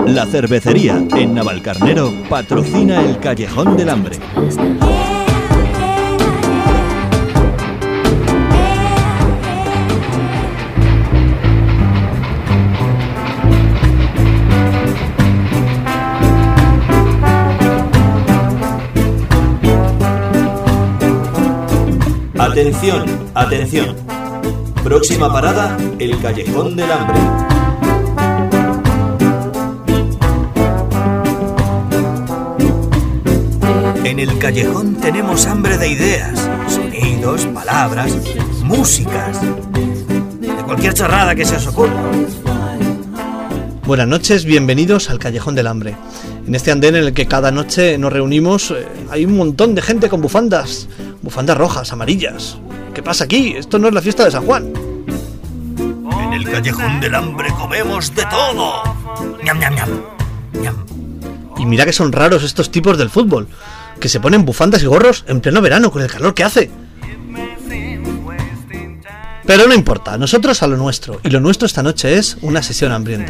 La cervecería en Navalcarnero patrocina el Callejón del Hambre. Atención, atención. Próxima parada, el Callejón del Hambre. En el callejón tenemos hambre de ideas, sonidos, palabras, músicas, de cualquier chorrada que se os ocurra. Buenas noches, bienvenidos al Callejón del Hambre. En este andén en el que cada noche nos reunimos hay un montón de gente con bufandas rojas, amarillas. ¿Qué pasa aquí? Esto no es la fiesta de San Juan. En el Callejón del Hambre comemos de todo. Ñam, ñam, ñam. Ñam. Y mira que son raros estos tipos del fútbol, que se ponen bufandas y gorros en pleno verano con el calor que hace. Pero no importa, nosotros a lo nuestro, y lo nuestro esta noche es una sesión hambrienta.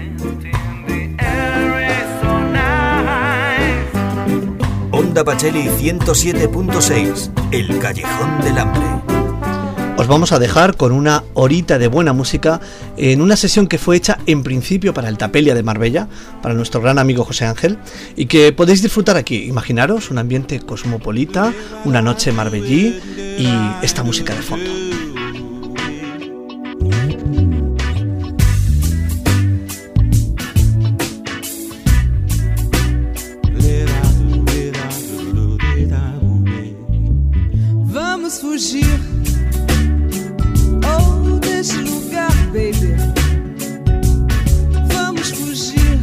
Onda Pacheli 107.6, el Callejón del Hambre. Os vamos a dejar con una horita de buena música en una sesión que fue hecha en principio para el Tapelia de Marbella, para nuestro gran amigo José Ángel, y que podéis disfrutar aquí. Imaginaros un ambiente cosmopolita, una noche marbellí y esta música de fondo. Vamos fugir. Oh, desse lugar, baby. Vamos fugir.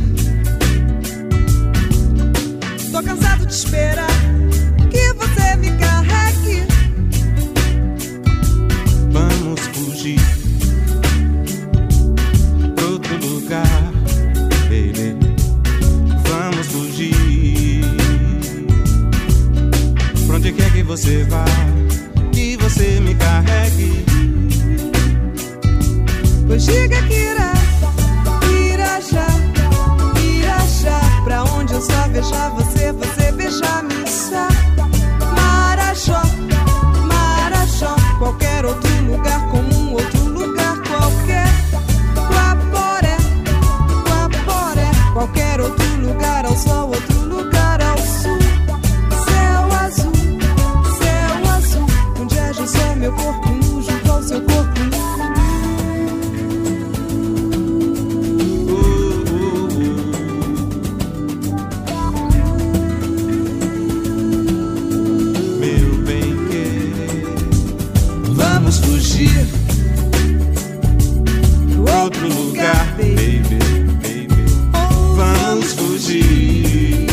Tô cansado de esperar que você me carregue. Vamos fugir pra outro lugar, baby. Vamos fugir. Pra onde quer que você vá, que você me carregue. Pois diga que irá já pra onde eu só veja você, você beija-me só. Marajó, Marajó, qualquer outro lugar, como outro lugar qualquer. Guaporé, Guaporé, qualquer outro lugar ao sol, outro lugar ao sul. Céu azul, onde é só meu corpo nu junto ao seu corpo nu. Fugir pro outro lugar, baby, baby. Vamos fugir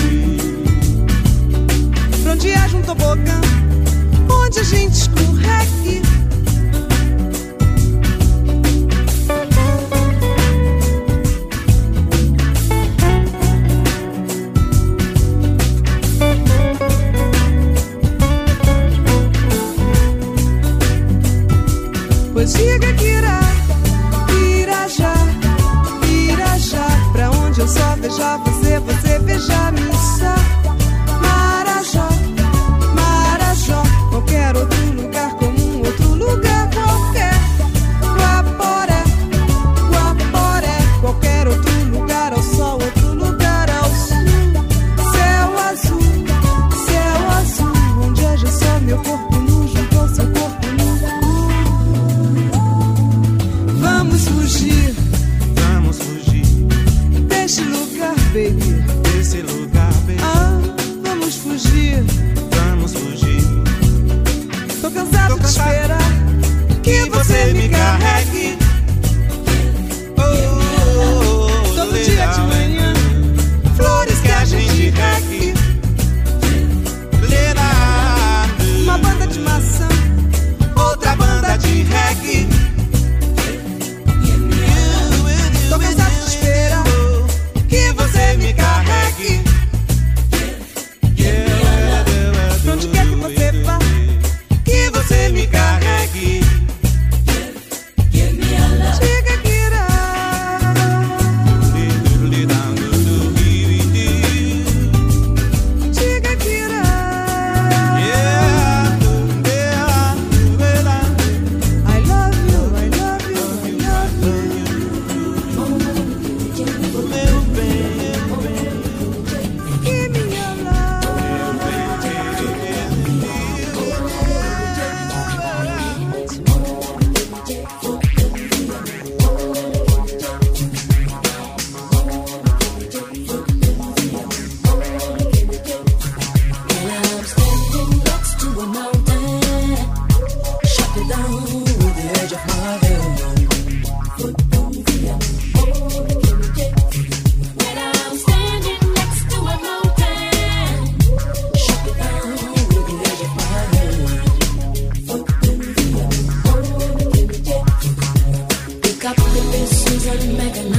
pra onde haja um tobogã, onde a gente escorregue. Pois diga que irá já pra onde eu só veja você, você beija-me só. Marajó, Marajó, qualquer outro lugar, como outro lugar qualquer. Guaporé, Guaporé, qualquer outro lugar ao sol, outro lugar ao sul. Céu azul, onde haja só meu corpo nu junto ao seu corpo nu. Vamos fugir desse lugar, baby. desse lugar,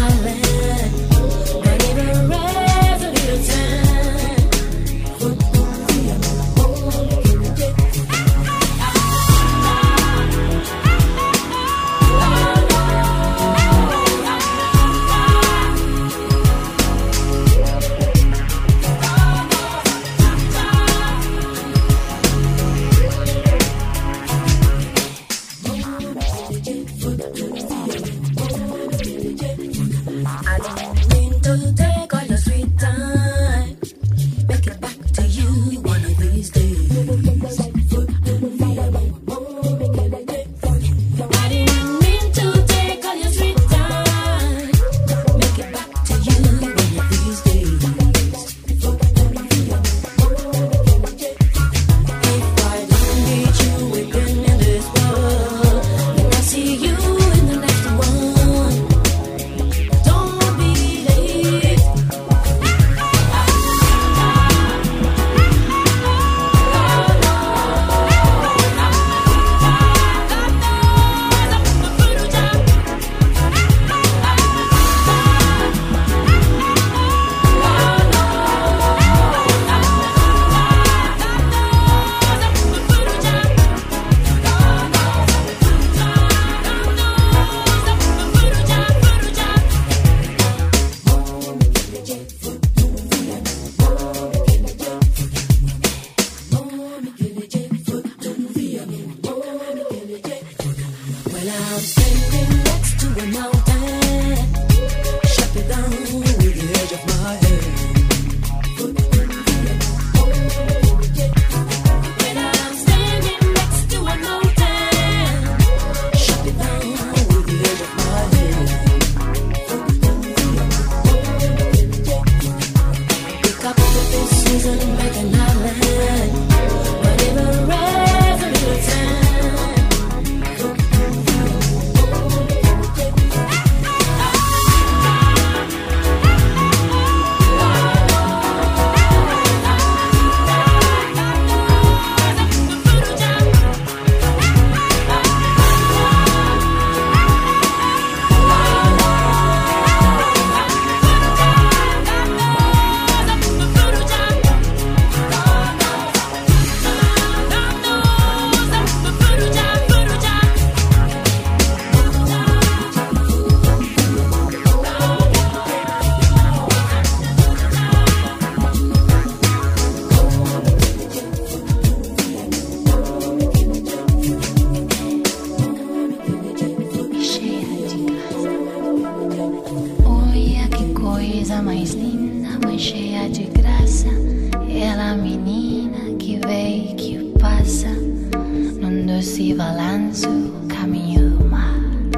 doce balanço, caminho do mar.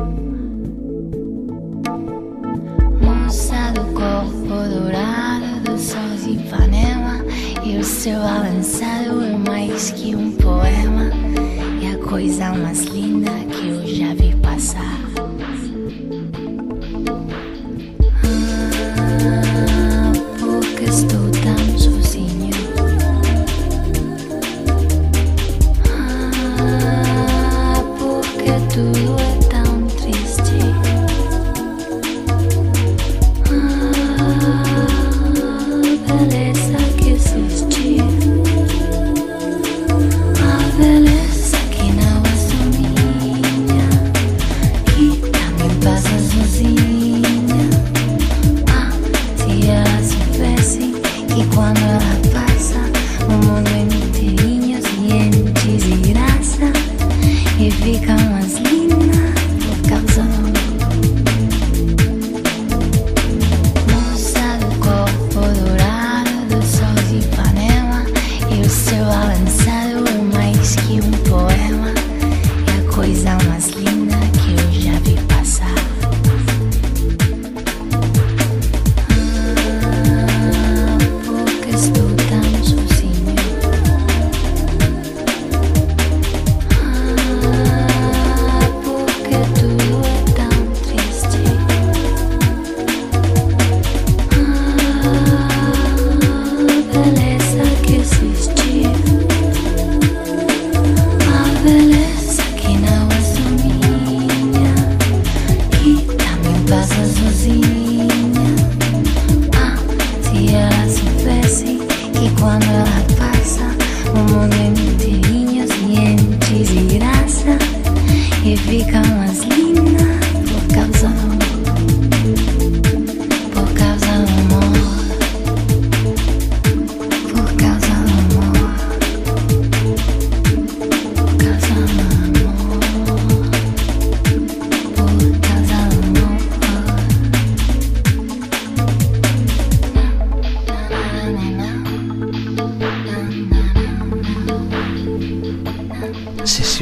Moça do corpo dourado do sol de Ipanema, e o seu balançado é mais que um poema, é a coisa mais linda que eu já vi passar. Porque estou tão sozinho. Porque tudo é tão triste. Beleza que existe. A beleza que não é só minha.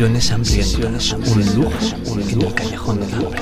Sesiones hambrientas, un lujo en el Callejón del Hambre.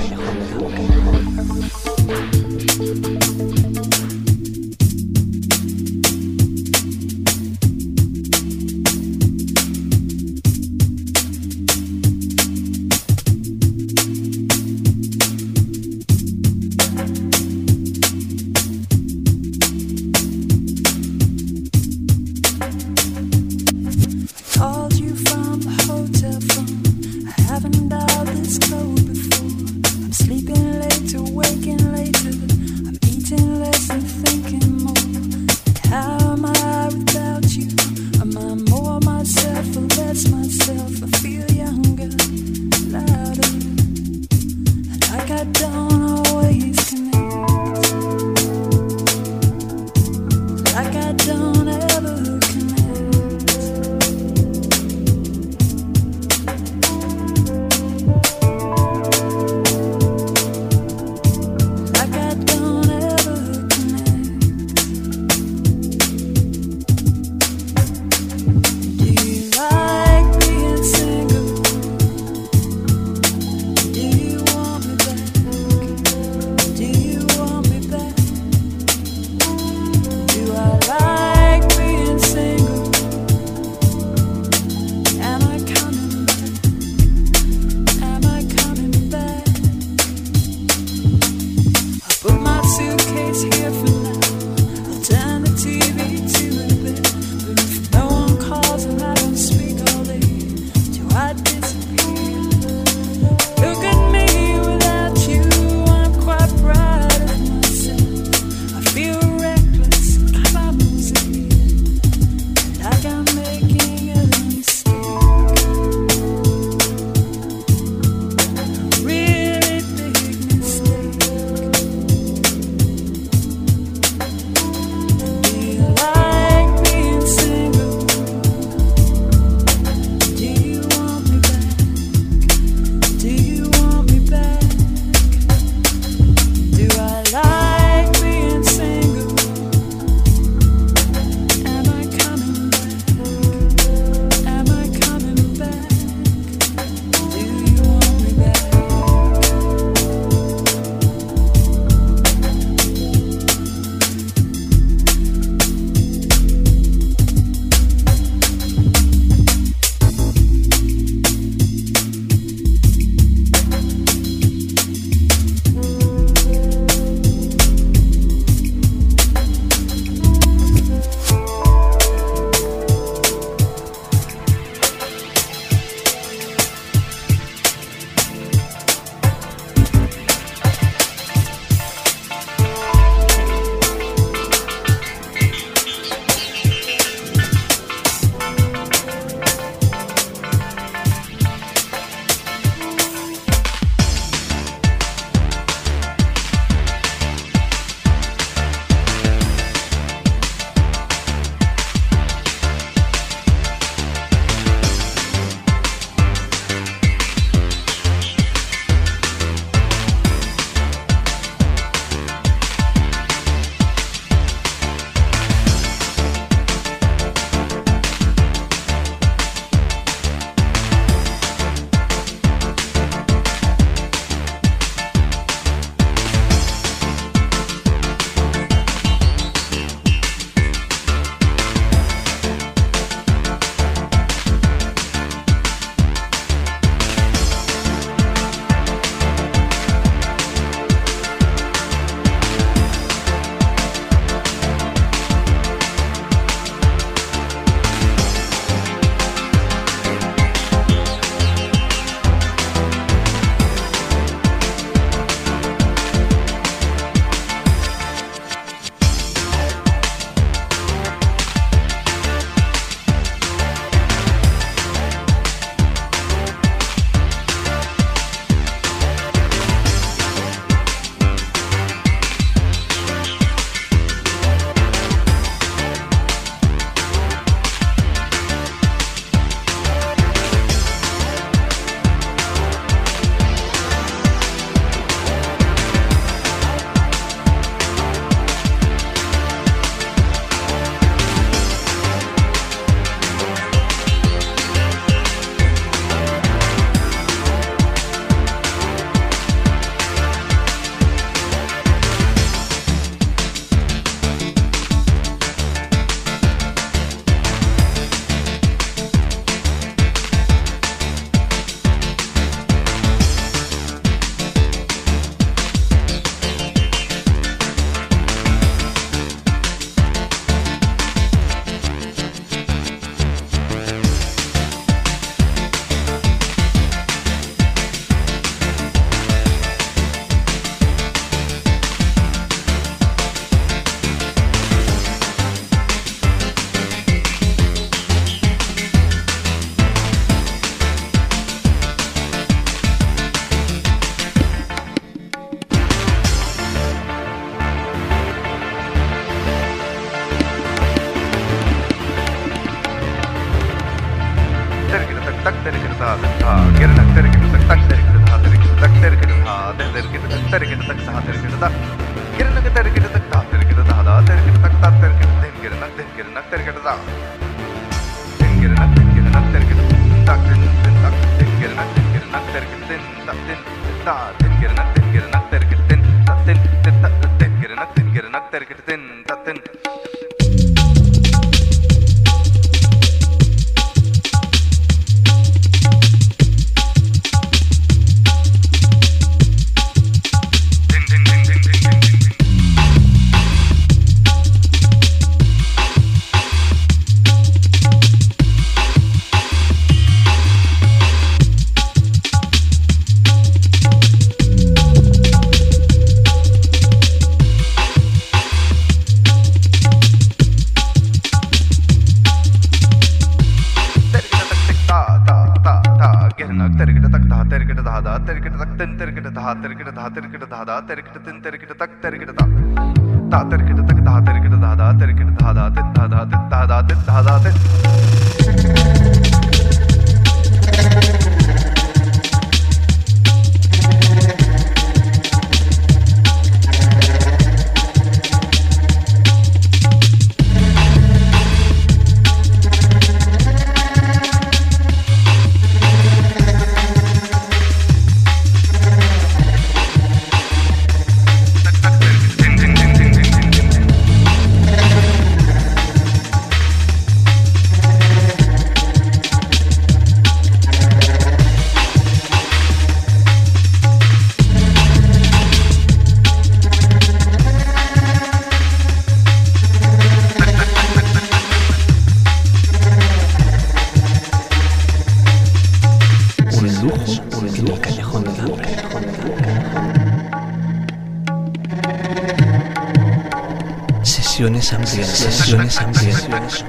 Sesiones hambrientas.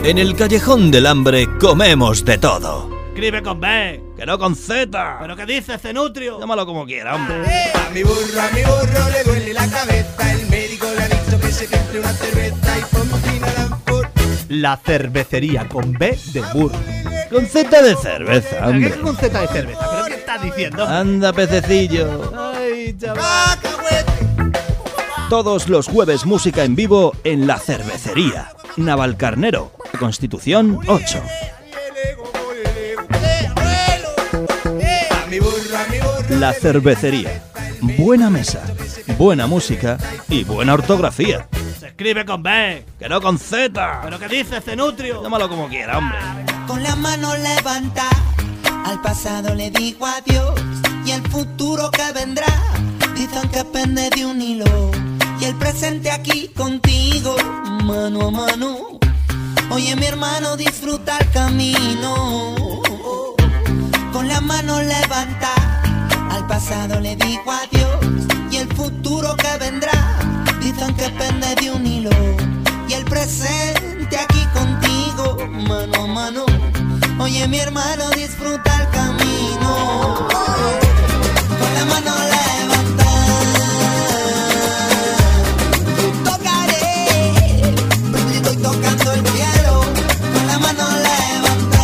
En el Callejón del Hambre comemos de todo. Escribe con B, Que no con Z. ¿pero qué dices, Cenutrio? Llámalo como quiera, hombre. A mi burro le duele la cabeza. El médico le ha dicho que se compre una cerveza y ponga por. La cervecería con B de burro. Con Z de cerveza, ¿Pero hombre. qué con Z de cerveza? ¿Pero qué estás diciendo? Anda, pececillo. Ay, chaval. Todos los jueves música en vivo en La Cervecería. Navalcarnero, Constitución 8. La Cervecería. Buena mesa, buena música y buena ortografía. Se escribe con B, Que no con Z. ¿pero qué dices, Cenutrio? Llámalo como quiera, hombre. Con la mano levanta, al pasado le digo adiós y el futuro que vendrá, dicen que pende de un hilo y el presente aquí contigo, mano a mano. Oye mi hermano, disfruta el camino. Con la mano levanta, al pasado le digo adiós y el futuro que vendrá, dicen que pende de un hilo y el presente aquí contigo, mano a mano. Oye mi hermano, disfruta el camino. Con la mano levanta, yo tocaré, pero estoy tocando el cielo. Con la mano levanta,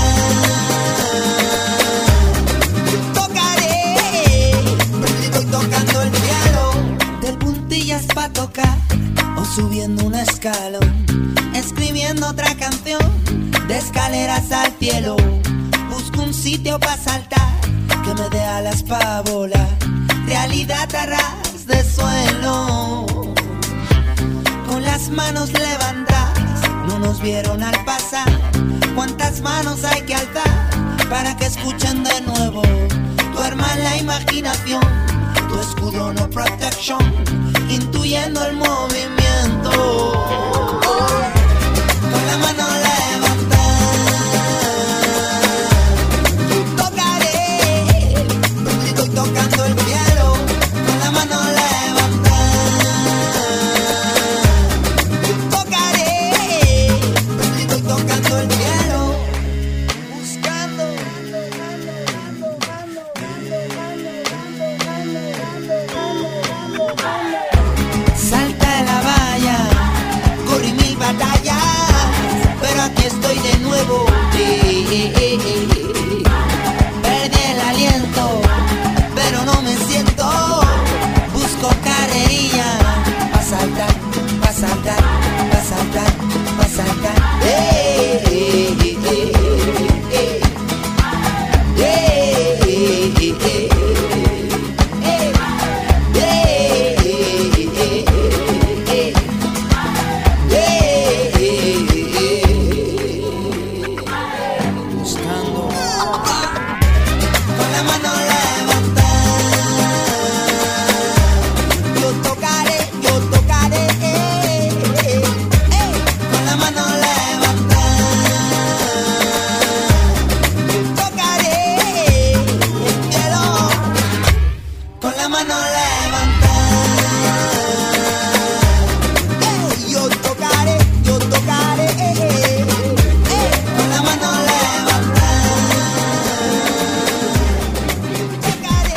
yo tocaré, pero estoy tocando el cielo. Del puntillas pa' tocar o subiendo un escalón, escribiendo otra canción, de escaleras al cielo. Busco un sitio para saltar, que me dé alas pa' volar, realidad a ras de suelo. Con las manos levantadas, no nos vieron al pasar. ¿Cuántas manos hay que alzar para que escuchen de nuevo? Duerma en la imaginación, tu escudo no protection, intuyendo el movimiento. Con la mano levanta, yo tocaré, pero estoy tocando el cielo. Con la mano levanta, yo tocaré, pero estoy tocando el cielo. Buscando. Salta de la valla, corrí mil batallas, pero aquí estoy de nuevo. Perdí el aliento, pero no me siento. Busco carrerilla, pa' saltar, pa' saltar, pa' saltar, pa' saltar. Buscando. Con la mano levanta, yo tocaré, yo tocaré. Con la mano levanta, yo tocaré el cielo. Con la mano levanta, yo tocaré, yo tocaré. Con la mano levanta, tocaré.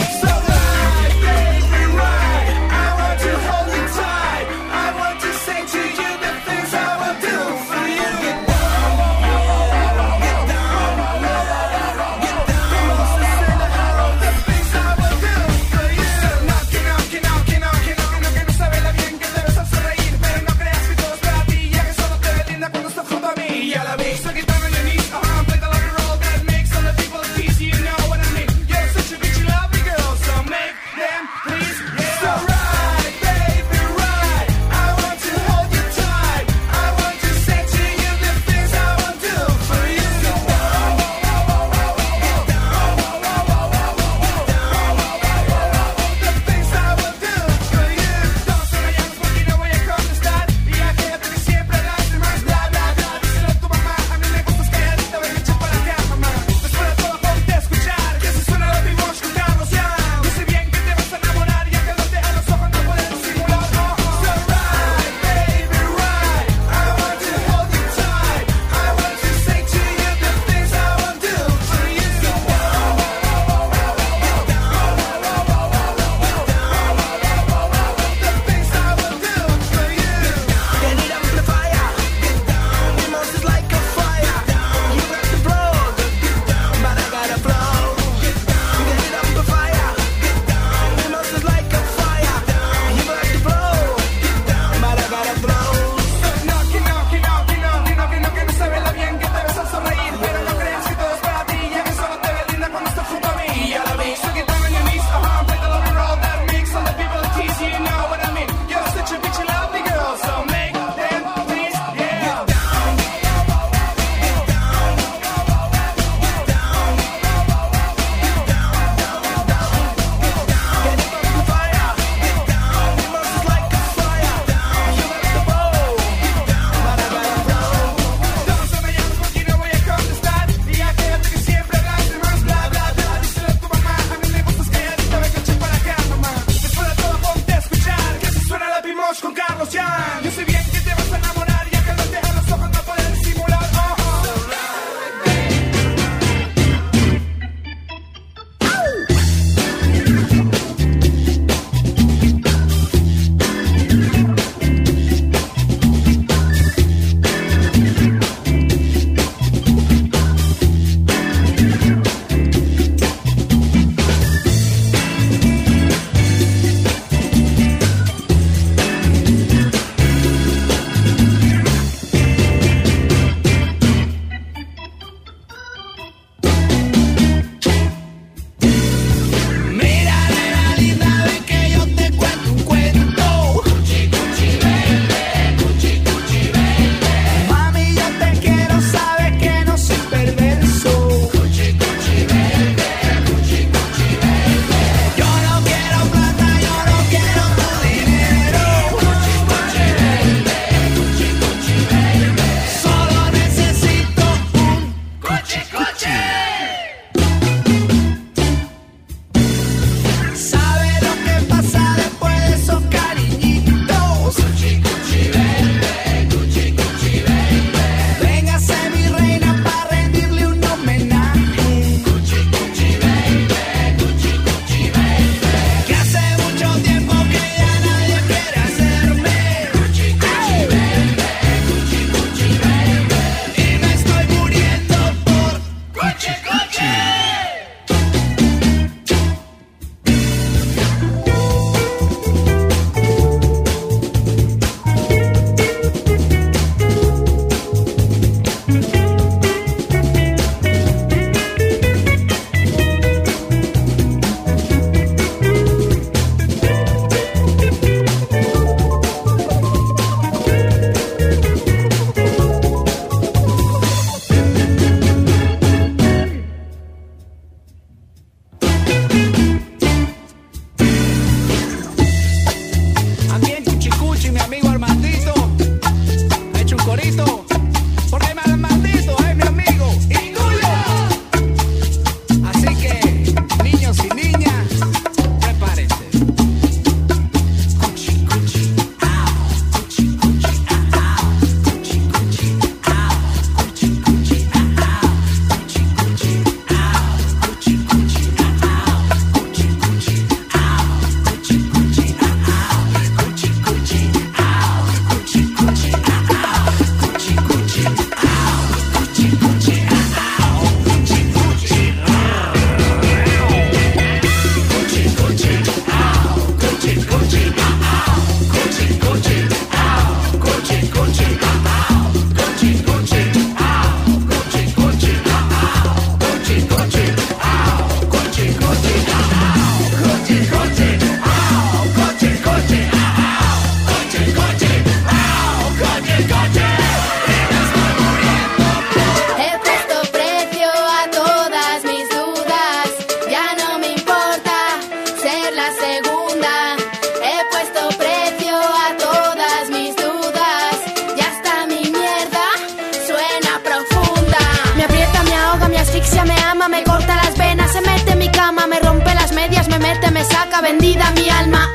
llama, me corta las venas, se mete en mi cama, me rompe las medias, me mete, me saca, vendida mi alma.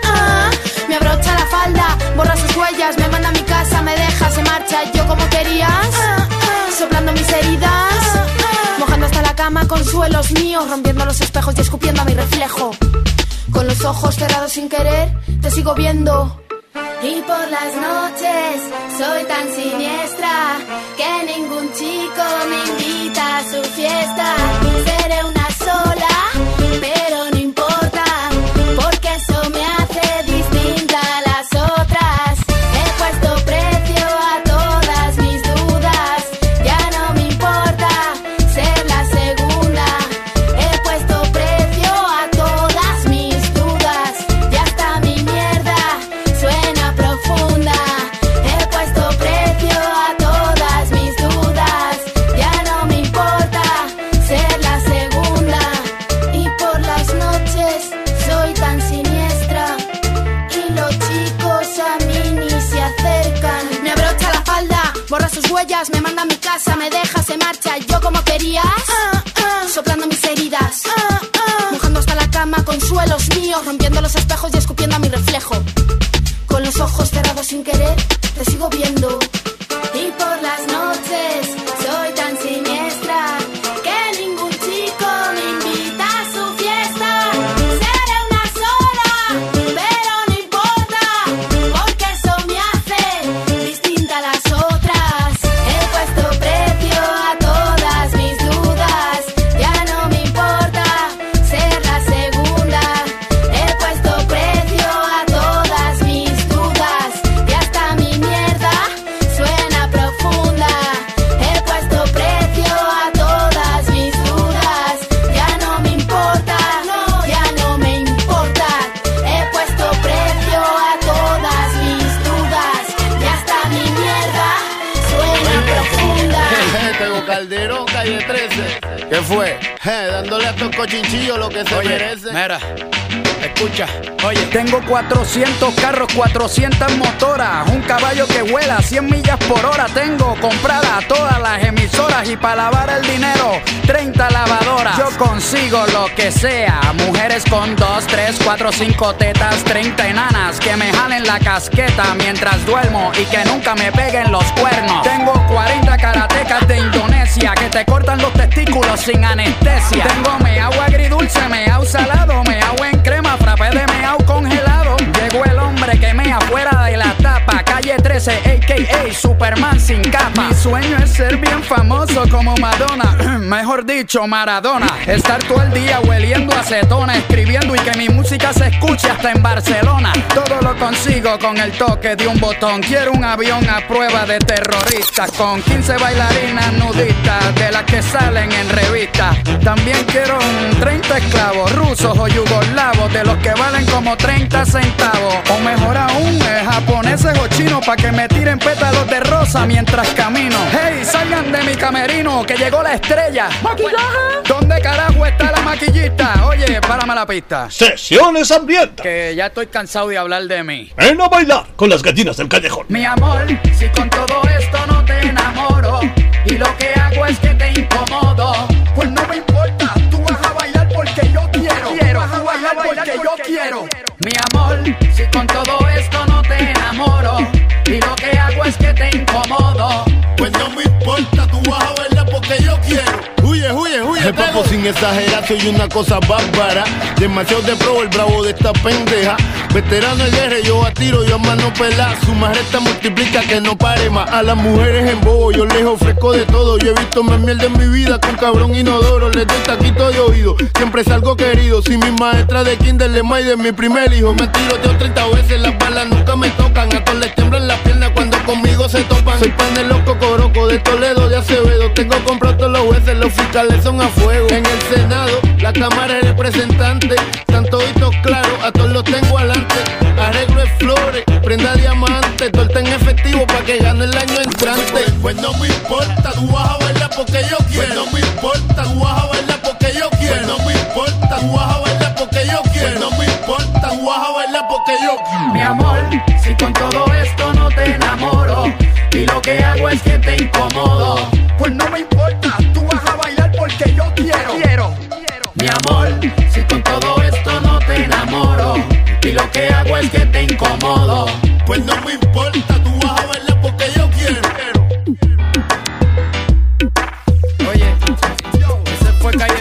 Me abrocha la falda, borra sus huellas, me manda a mi casa, me deja, se marcha, yo como querías, soplando mis heridas, mojando hasta la cama con suelos míos, rompiendo los espejos y escupiendo a mi reflejo. Con los ojos cerrados sin querer, te sigo viendo. Y por las noches soy tan siniestra que ningún chico me invita a su fiesta. Seré una sola, pero no importa, porque eso me hace distinta a las otras. He puesto precio a todas mis dudas, ya no me importa ser la segunda. He puesto precio a todas mis dudas, ya está mi mierda suena profunda. He puesto precio a todas mis dudas, ya no me importa ser la segunda. Y por las noches soy tan siniestra y los chicos a mí ni se acercan. Me abrocha la falda, borra sus huellas, me manda a mi casa, me deja, se marcha, yo como querías, soplando mis heridas, mojando hasta la cama con suelos míos, rompiendo los espejos y escupiendo a mi reflejo. Con los ojos cerrados sin querer, te sigo viendo. Y por las noches soy tan siniestra que ningún chico me invita a su fiesta. Seré una sola, pero no importa, porque eso me hace distinta a las otras. He puesto precio a todas mis dudas, ya no me importa ser la segunda. He puesto precio a todas mis dudas, ya está mi mierda suena profunda. He puesto precio a todas mis dudas, ya no me importa, no, ya no me importa. He puesto precio a todas mis dudas, ya está mi mierda suena profunda. Tengo Calderón, calle 13. ¿Qué fue? Dándole a estos cochinchillos lo que se merece. Mira, escucha. Oye, tengo 400 carros, 400 motoras, un caballo que vuela 100 millas por hora. Tengo compradas todas las emisoras y para lavar el dinero 30 lavadoras. Yo consigo lo que sea, mujeres con 2, 3, 4, 5 tetas, 30 enanas que me jalen la casqueta mientras duermo y que nunca me peguen los cuernos. Tengo 40 karatecas de Indonesia que te cortan los testículos sin anestesia. Tengo meao agridulce, meao salado, meao en crema, frappé de meao congelado. Llegó el hombre que mea fuera de la tapa, calle 13 a.k.a. Superman sin capa. Mi sueño es ser bien famoso como Madonna, mejor dicho Maradona. Estar todo el día hueliendo acetona, escribiendo y que mi música se escuche hasta en Barcelona. Todo lo consigo con el toque de un botón. Quiero un avión a prueba de terroristas, con 15 bailarinas nudistas de las que salen en revistas. También quiero 30 esclavos rusos o yugoslavos, de los que valen como 30 centavos. O mejor aún, japoneses o chinos, pa' que me tiren pétalos de rosa mientras camino. Hey, salgan de mi camerino, que llegó la estrella. ¿Maquillaje? ¿Dónde carajo está la maquillista? Oye, párame la pista. Sesiones hambrientas. Que ya estoy cansado de hablar de mí. Ven a bailar con las gallinas del callejón. Mi amor, si con todo esto no te enamoro y lo que hago es que te incomodo, pues no me importa, tú vas a bailar porque yo quiero. Vas a bailar porque yo quiero. Mi amor, si con todo esto no te enamoro y lo que hago es que te incomodo, Pues no me importa, tú vas a bailar porque yo quiero. Huye, huye, huye. El papo sin exagerar, soy una cosa bárbara. Demasiado de pro, el bravo de esta pendeja. Veterano de guerra, yo a tiro, yo a mano pelada. Su majestad multiplica que no pare más. A las mujeres en bobo, yo les ofrezco de todo. Yo he visto más mierda en mi vida con cabrón inodoro. Les doy taquito de oído, siempre salgo querido. Si mi maestra de kinder le de mi primer hijo. Me tiroteo 30 veces, las balas nunca me tocan. A todos les tiemblan las piernas cuando conmigo se topan. Soy pan de loco coroco, de Toledo, de Acevedo. Tengo comprado todos los jueces, los fiscales son a fuego. En el Senado, la Cámara de Representantes, están toditos claros, a todos los tengo adelante. Arreglo de flores, prenda diamante, torta en efectivo pa' que gane el año entrante. Pues no me importa, tú vas a bailar porque yo quiero. Pues no me importa, tú vas a bailar porque yo quiero. Pues no me importa, tú vas a bailar porque yo quiero. Pues no me importa, tú vas a bailar porque yo quiero. mi amor, si con todo esto no te enamoro y lo que hago es que te incomodo, pues no me importa, tú vas a bailar porque yo quiero.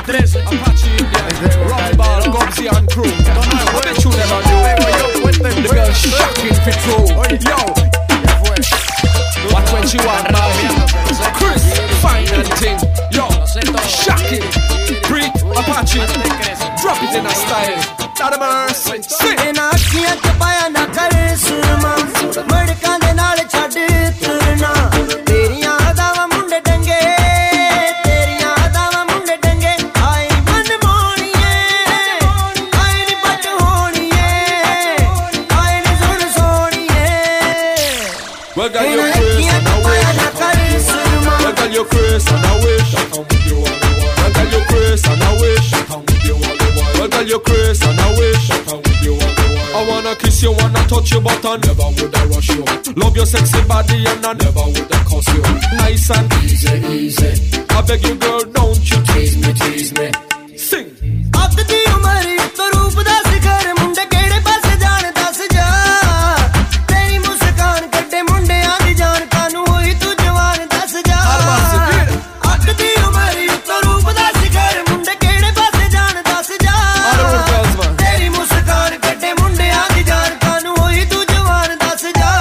13, Apache Indian, Rumble, Gobsy and crew. I bet you never knew. The girl shocking fit through. Yo, what when she want man? Chris, fine and thing. Yo, shocking. Breed, Apache, drop it in a style. Not a mercy. Sing. In a kiya chapaya na kare surma, madka de naal chhad turna. Teriyan adawa munde dange, teriyan adawa munde dange. Ai man moniye, ai ni pat honiye, ai ni sun soniye. Well, got your Chris and I wish. Well, got your Chris and I wish. Well, got your Chris and I wish. Well, got your Chris and I wish. I wanna kiss you, wanna touch you, but I never would I rush you. Love your sexy body and I never would I cuss you. Nice and easy. I beg you, girl, don't you tease me. Sing. Aap di umar to roop da sikhar munde kede paase jaan das ja. Teri muskaan kadde munde aadi jaan kanu hoi tu jawan das ja. Aap di umar to roop da sikhar munde kede paase jaan das ja. Teri muskaan kadde munde aadi jaan kanu hoi tu jawan das ja.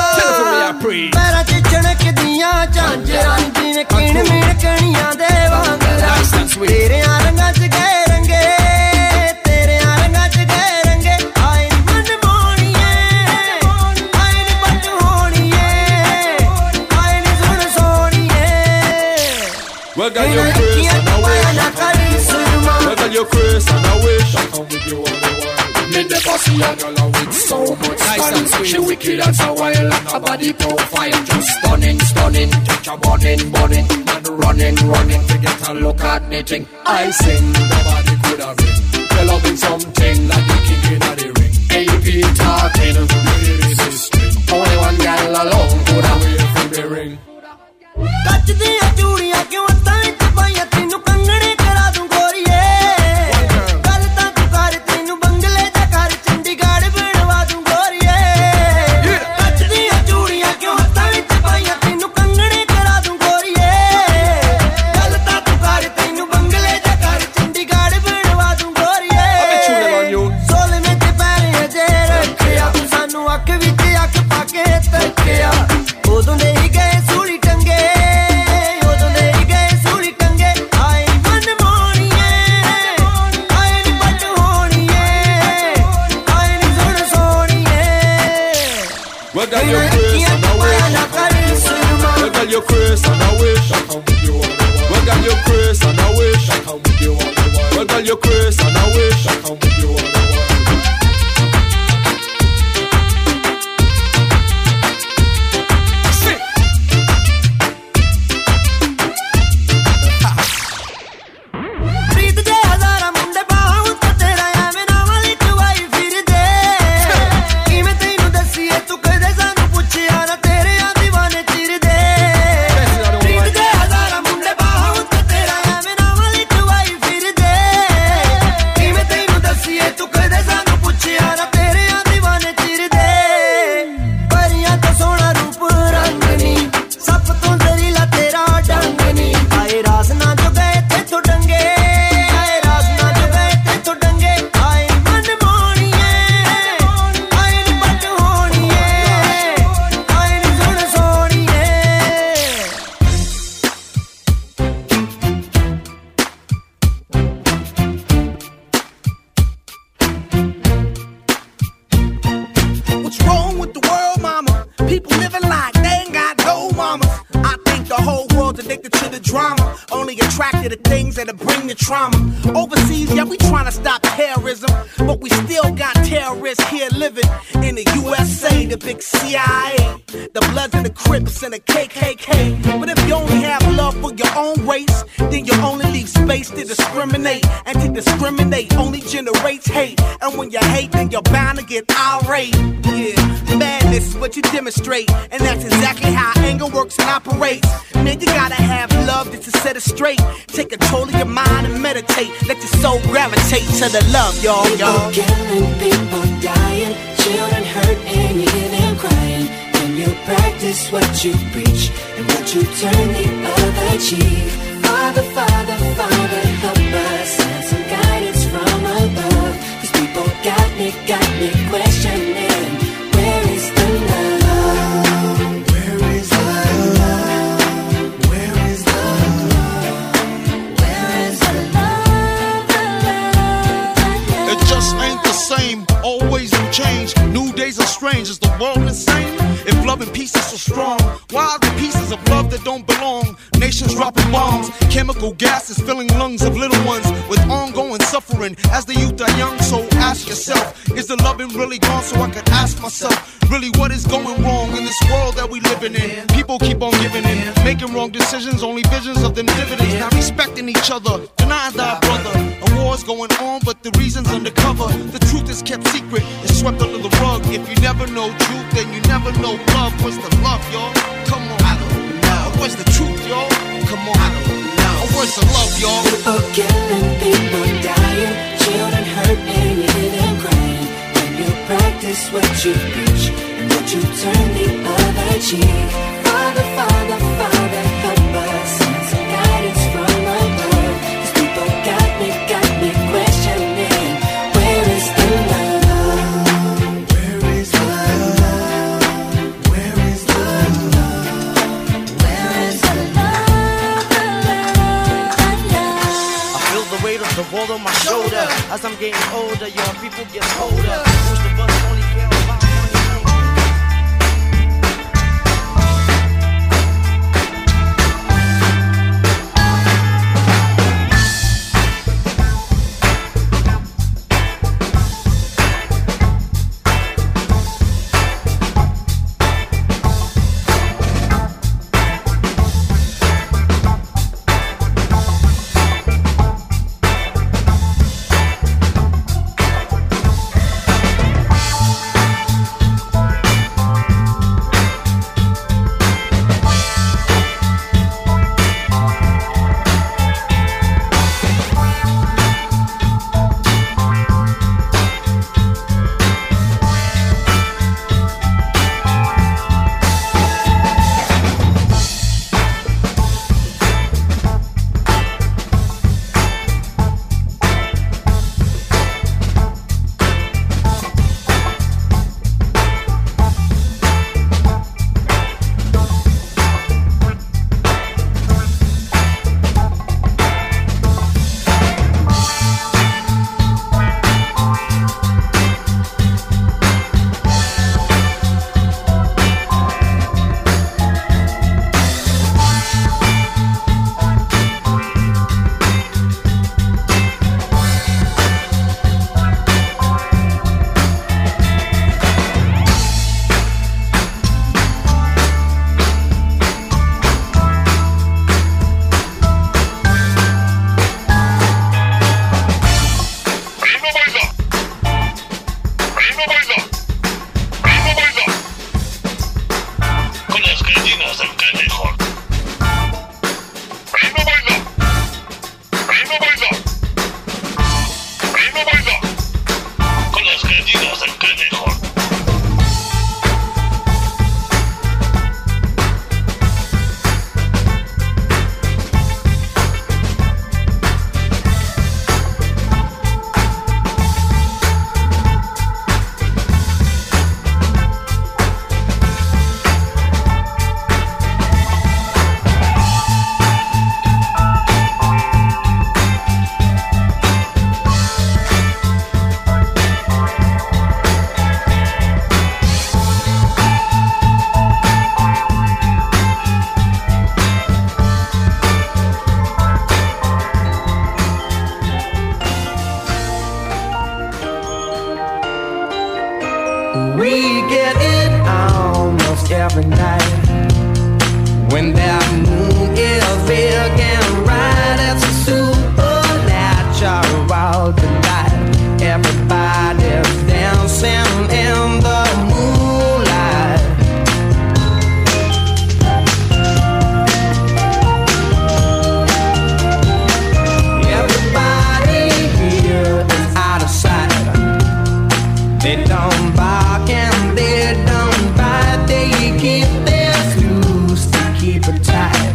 Pera ch chanak diyan chaanjaran jive kin min kaniyan de wangara. Tere aranga ch gaye range, tere aranga ch gaye range. Ai man moniye, ai ni pat honiye, ai ni sun soniye. Well, got your Chris and I wish. Well, got your Chris and I wish. I come with you all the world. Made the bossy and all with so much style. She wicked as a wild and her body profile just stunning. Touch her burning. Man running to get a look at the thing. I sing, nobody could have been. They're loving something like the king in the ring. AP talking, really this string. Only one girl alone could have waited for the ring. Kach diyan churiyan kyun hatan vich paiyan tenu kangane kara dun goriye. Gal ta tu kar tenu bangle ja kar Chandigarh banwa dun goriye. Kach diyan churiyan kyun hatan vich paiyan tenu kangane kara dun goriye. Gal ta tu kar tenu bangle ja kar Chandigarh banwa dun goriye. Sol mein te paire je rakhiya tu sanu akh vich akh paake takkiya. Odon de hi gaye suli tange, odon de hi gaye suli tange. Ai man moniye, ai ni pat honiye, ai ni sun soniye. Well, got your Chris and I wish. Well, got your Chris and I wish. I come with you all the world. Well, got your Chris and I wish. I come with you all the world. Well, got your Chris and I wish. I come with you all the world. ਪ੍ਰੀਤ ਦੇ ਹਜ਼ਾਰਾਂ ਮੁੰਡੇ ਬਾਹਾਂ ਉੱਤੇ ਤੇਰਾ ਐਵੇਂ ਨਾਵਾਂ ਲਈ ਚੁਆਈ ਫਿਰਦੇ। ਕਿਵੇਂ ਤੈਨੂੰ ਦੱਸੀਏ ਤੂੰ ਕਦੇ ਸਾਨੂੰ ਪੁੱਛਿਆ ਨਾ ਤੇਰੇ ਦੀਵਾਨੇ ਚਿਰਦੇ। ਪ੍ਰੀਤ ਦੇ ਹਜ਼ਾਰਾਂ ਮੁੰਡੇ ਬਾਹਾਂ ਉੱਤੇ ਤੇਰਾ ਐਵੇਂ ਨਾਵਾਂ ਲਈ ਚੁਆਈ ਫਿਰਦੇ। ਕਿਵੇਂ ਤੈਨੂੰ ਦੱਸੀਏ ਤੂੰ ਕਦੇ ਸਾਨੂੰ ਪੁੱਛਿਆ ਨਾ ਤੇਰੇ ਦੀਵਾਨੇ ਚਿਰਦੇ। ਪਰੀਆਂ ਤੋਂ ਸੋਹਣਾ ਰੂਪ ਰੰਗ ਨੀ, ਸੱਪ ਤੋਂ ਜ਼ਹਿਰੀਲਾ ਤੇਰਾ ਡੰਗ ਨੀ। ਆਏ ਰਾਸ ਨਾ ਜੋ ਗਏ ਤੇਥੋਂ ਡੰਗੇ, ਆਏ ਰਾਸ ਨਾ ਜੋ ਗਏ ਤੇਥੋਂ ਡੰਗੇ। ਆਏ ਮਨ ਮੋਣੀਏ, ਆਏ ਨੀ ਪੱਟ ਹੋਣੀਏ, ਆਏ ਨੀ ਸੁਣ ਸੋਣੀਏ। What's wrong with the world, mama? People living like they ain't got no mamas. I think the whole world's addicted to the drama, only attracted to things that'll bring the trauma. Overseas, yeah, we trying to stop terrorism, but we still got terrorists here living in the USA, the big CIA, the Bloods and the Crips and the KKK. But if you only have love for your own race, then you only leave space to discriminate, and to discriminate only generates hate. And when you hate, then you're bound to get irate. Yeah, madness is what you demonstrate, and that's exactly how anger works and operates. Man, you gotta have love just to set it straight. Take control of your mind and meditate. Let your soul gravitate to the love, y'all. People killing, people dying, children hurt and you hear them crying. When you practice what you preach and what you turn the other cheek. Father, Father, Father, help us. world insane? If love and peace is so strong, why are the pieces of love that don't belong? Nations dropping bombs, chemical gases filling lungs of little ones with ongoing suffering as the youth are young. So ask yourself, is the loving really gone? So I could ask myself, really what is going wrong in this world that we living in? People keep on giving in, making wrong decisions, only visions of them dividends. Not respecting each other, denying thy brother. A war's going on, but the reason's undercover. The truth is kept secret, it's swept under the rug. If you never know truth, then you never know love. What's the love, y'all? Come on, I don't know. Where's the truth, y'all? Come on, I don't know. Where's the love, y'all? People killing, people dying, children hurt and you hear them crying. When you practice what you preach and what you turn the other cheek. Father, Father, Father, help us. Send some guidance from above. These people got me questioning. Where is the love? Where is the love? Where is the love? Where is the love? I feel the weight of the world on my shoulder. As I'm getting older, your people get older. Most of us only care about money. We get it almost every night. When that moon is big and bright, it's a supernatural delight. Everybody's dancing in the moonlight. Everybody here is out of sight. They don't bark and they don't bite. They keep their loose, they keep it tight.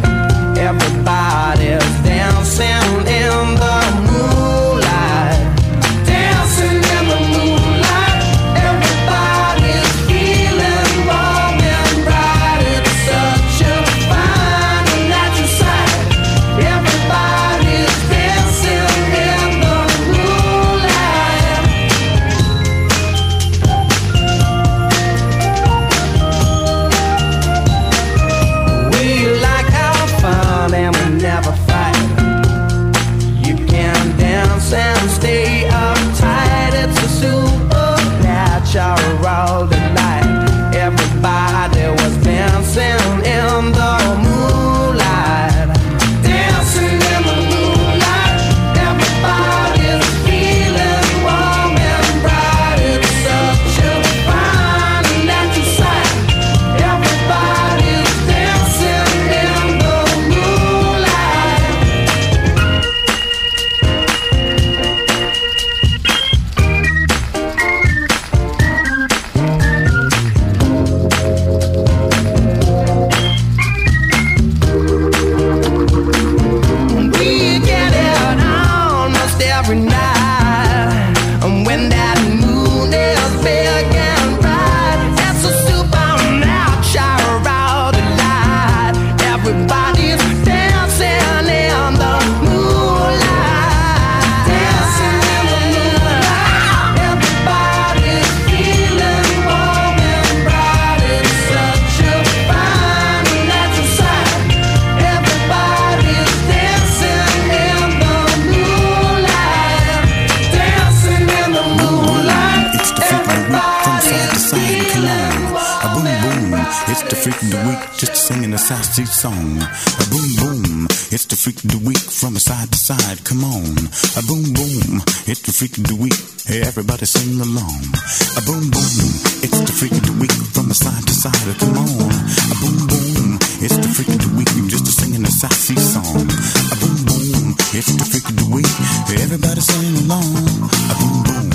sassy song. A boom boom, it's the freak of the week from side to side. Come on, a boom boom, it's the freak of the week. Hey, everybody sing along. A boom boom, it's the freak of the week from side to side. Come on, a boom boom, it's the freak of the week. Just singing a sassy song. A boom boom, it's the freak of the week. Hey, everybody sing along. A boom boom.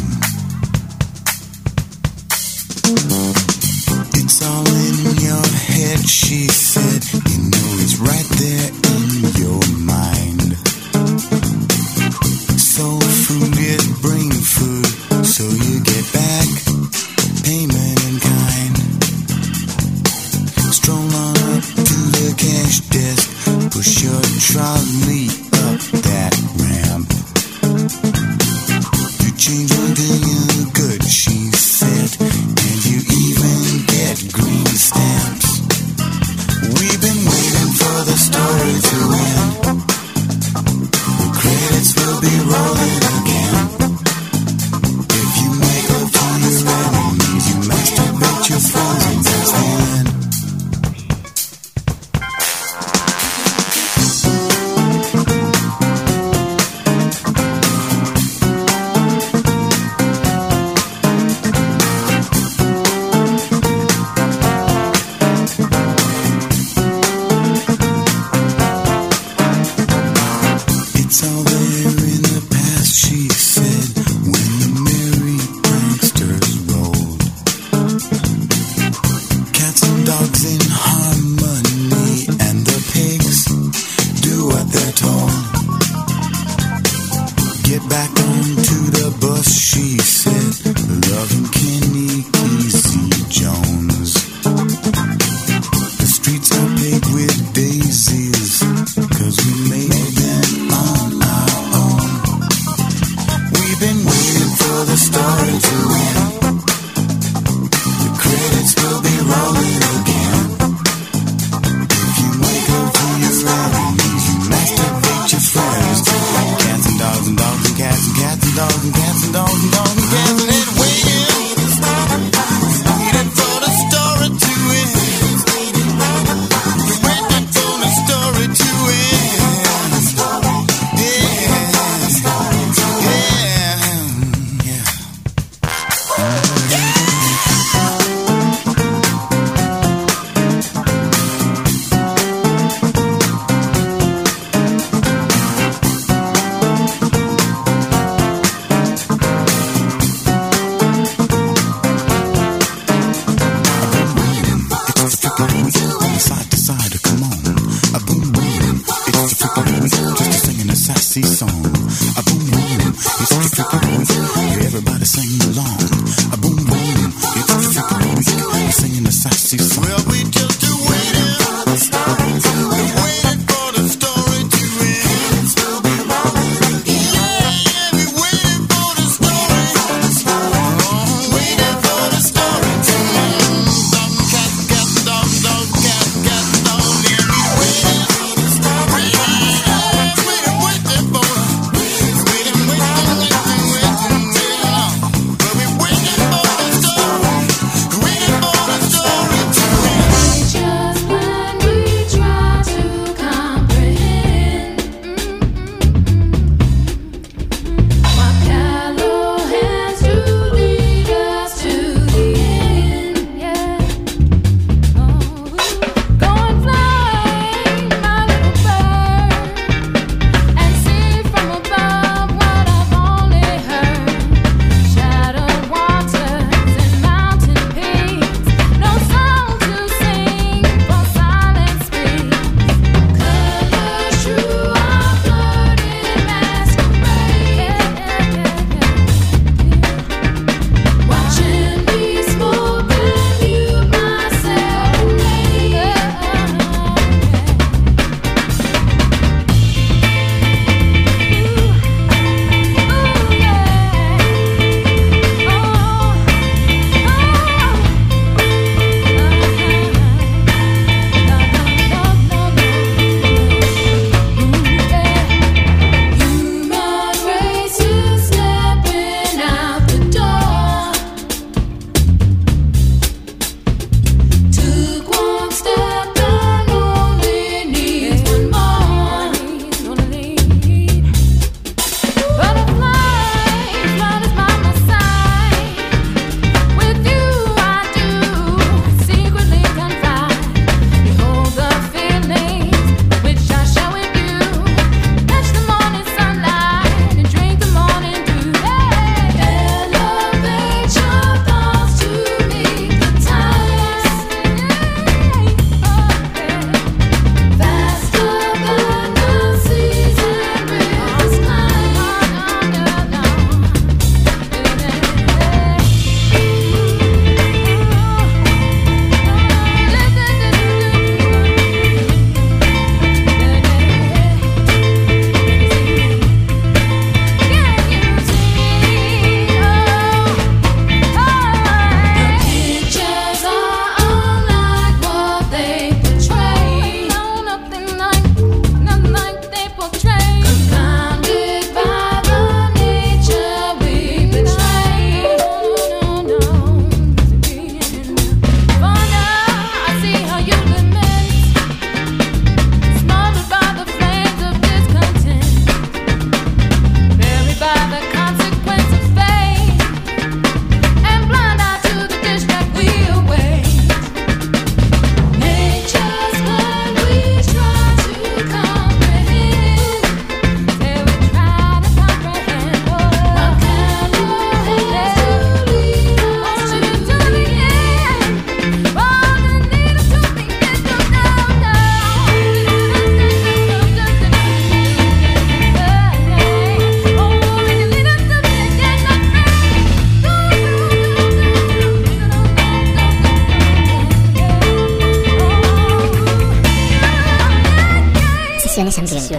It's all in your head, she said. You know it's right there in your mind. Soul food is brain food, so you get back payment in kind. Stroll on up to the cash desk, push your trolley up that ramp. You change until you're good, she said, and you even get green stamps. We've been waiting for the story to end. The credits will be rolling again. If you make love to your enemies, you masturbate your friends and that's the end.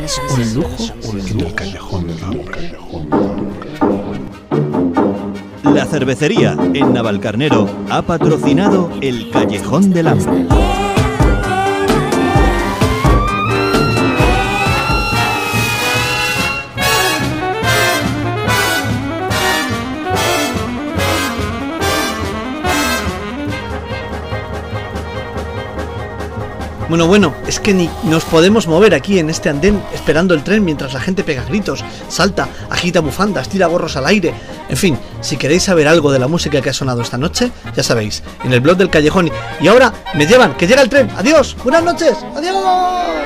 es un lujo en el callejón. La cervecería en Navalcarnero ha patrocinado el Callejón del Hambre. Bueno, es que ni nos podemos mover aquí en este andén esperando el tren mientras la gente pega gritos, salta, agita bufandas, tira gorros al aire. En fin, si queréis saber algo de la música que ha sonado esta noche, ya sabéis, en el blog del Callejón. Y ahora me llevan, que llega el tren. ¡Adiós! ¡Buenas noches! ¡Adiós!